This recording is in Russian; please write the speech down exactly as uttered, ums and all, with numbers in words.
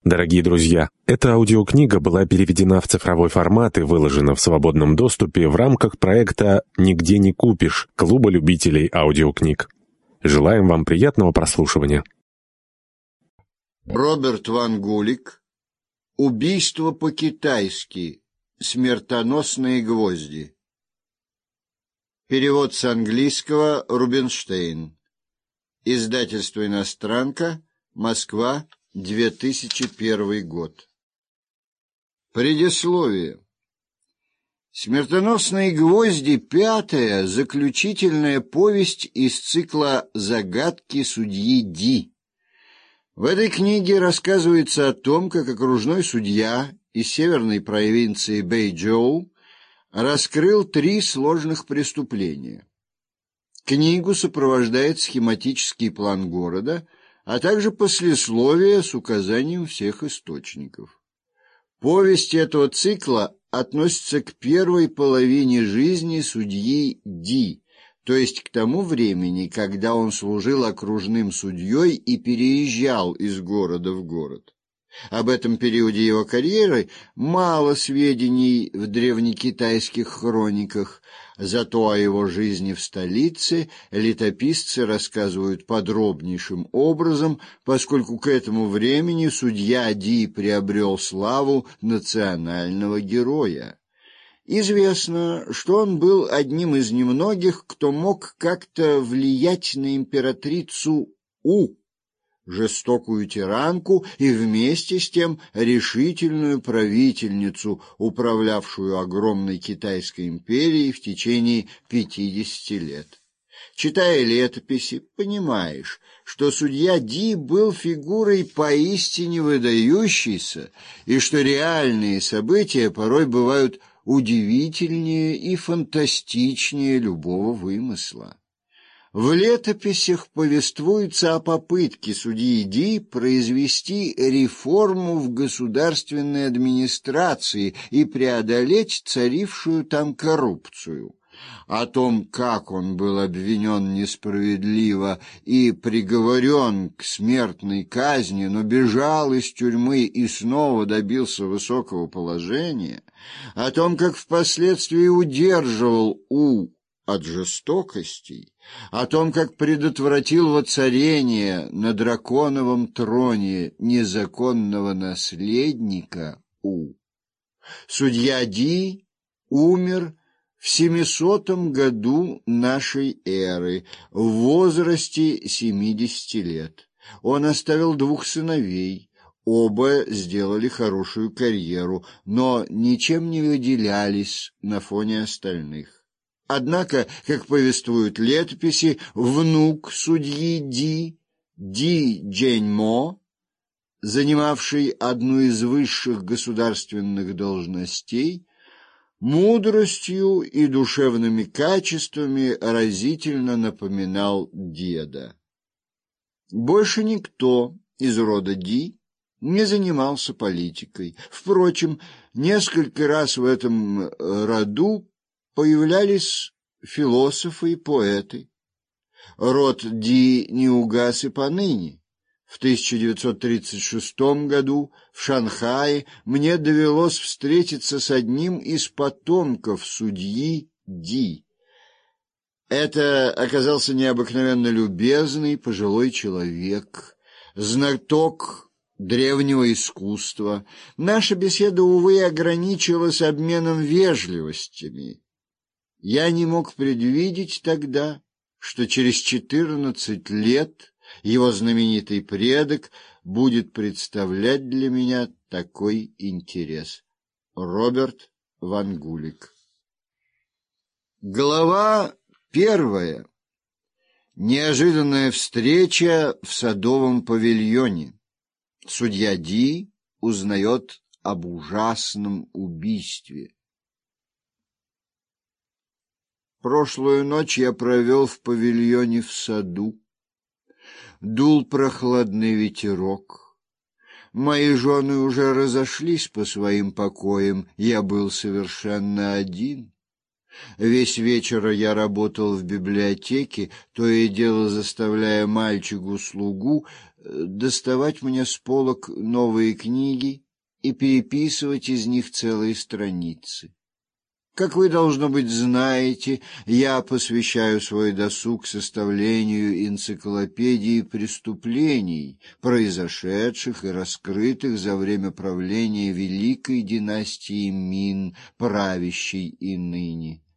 Дорогие друзья, эта аудиокнига была переведена в цифровой формат и выложена в свободном доступе в рамках проекта «Нигде не купишь» Клуба любителей аудиокниг. Желаем вам приятного прослушивания. Роберт Ван Гулик. Убийство по-китайски. Смертоносные гвозди. Перевод с английского Рубинштейн. Издательство «Иностранка», Москва, две тысячи первый год. Предисловие. «Смертоносные гвозди» — пятая, заключительная повесть из цикла «Загадки судьи Ди». В этой книге рассказывается о том, как окружной судья из северной провинции Бэйчжоу раскрыл три сложных преступления. Книгу сопровождает схематический план города, а также послесловие с указанием всех источников. Повесть этого цикла относится к первой половине жизни судьи Ди, то есть к тому времени, когда он служил окружным судьей и переезжал из города в город. Об этом периоде его карьеры мало сведений в древнекитайских хрониках, зато о его жизни в столице летописцы рассказывают подробнейшим образом, поскольку к этому времени судья Ди приобрел славу национального героя. Известно, что он был одним из немногих, кто мог как-то влиять на императрицу У, жестокую тиранку и вместе с тем решительную правительницу, управлявшую огромной Китайской империей в течение пятидесяти лет. Читая летописи, понимаешь, что судья Ди был фигурой поистине выдающейся, и что реальные события порой бывают удивительнее и фантастичнее любого вымысла. В летописях повествуется о попытке судьи Ди произвести реформу в государственной администрации и преодолеть царившую там коррупцию. О том, как он был обвинен несправедливо и приговорен к смертной казни, но бежал из тюрьмы и снова добился высокого положения, о том, как впоследствии удерживал У от жестокостей, о том, как предотвратил воцарение на драконовом троне незаконного наследника У. Судья Ди умер в семисотом году нашей эры, в возрасте семидесяти лет. Он оставил двух сыновей, оба сделали хорошую карьеру, но ничем не выделялись на фоне остальных. Однако, как повествуют летописи, внук судьи Ди, Ди Джэньмо, занимавший одну из высших государственных должностей, мудростью и душевными качествами разительно напоминал деда. Больше никто из рода Ди не занимался политикой. Впрочем, несколько раз в этом роду появлялись философы и поэты. Род Ди не угас и поныне. В тысяча девятьсот тридцать шестом году в Шанхае мне довелось встретиться с одним из потомков судьи Ди. Это оказался необыкновенно любезный пожилой человек, знаток древнего искусства. Наша беседа, увы, ограничилась обменом вежливостями. Я не мог предвидеть тогда, что через четырнадцать лет его знаменитый предок будет представлять для меня такой интерес. Роберт Ван Гулик. Глава первая. Неожиданная встреча в садовом павильоне. Судья Ди узнает об ужасном убийстве. Прошлую ночь я провел в павильоне в саду. Дул прохладный ветерок. Мои жены уже разошлись по своим покоям, я был совершенно один. Весь вечер я работал в библиотеке, то и дело заставляя мальчику-слугу доставать мне с полок новые книги и переписывать из них целые страницы. Как вы, должно быть, знаете, я посвящаю свой досуг составлению энциклопедии преступлений, произошедших и раскрытых за время правления великой династии Мин, правящей и ныне.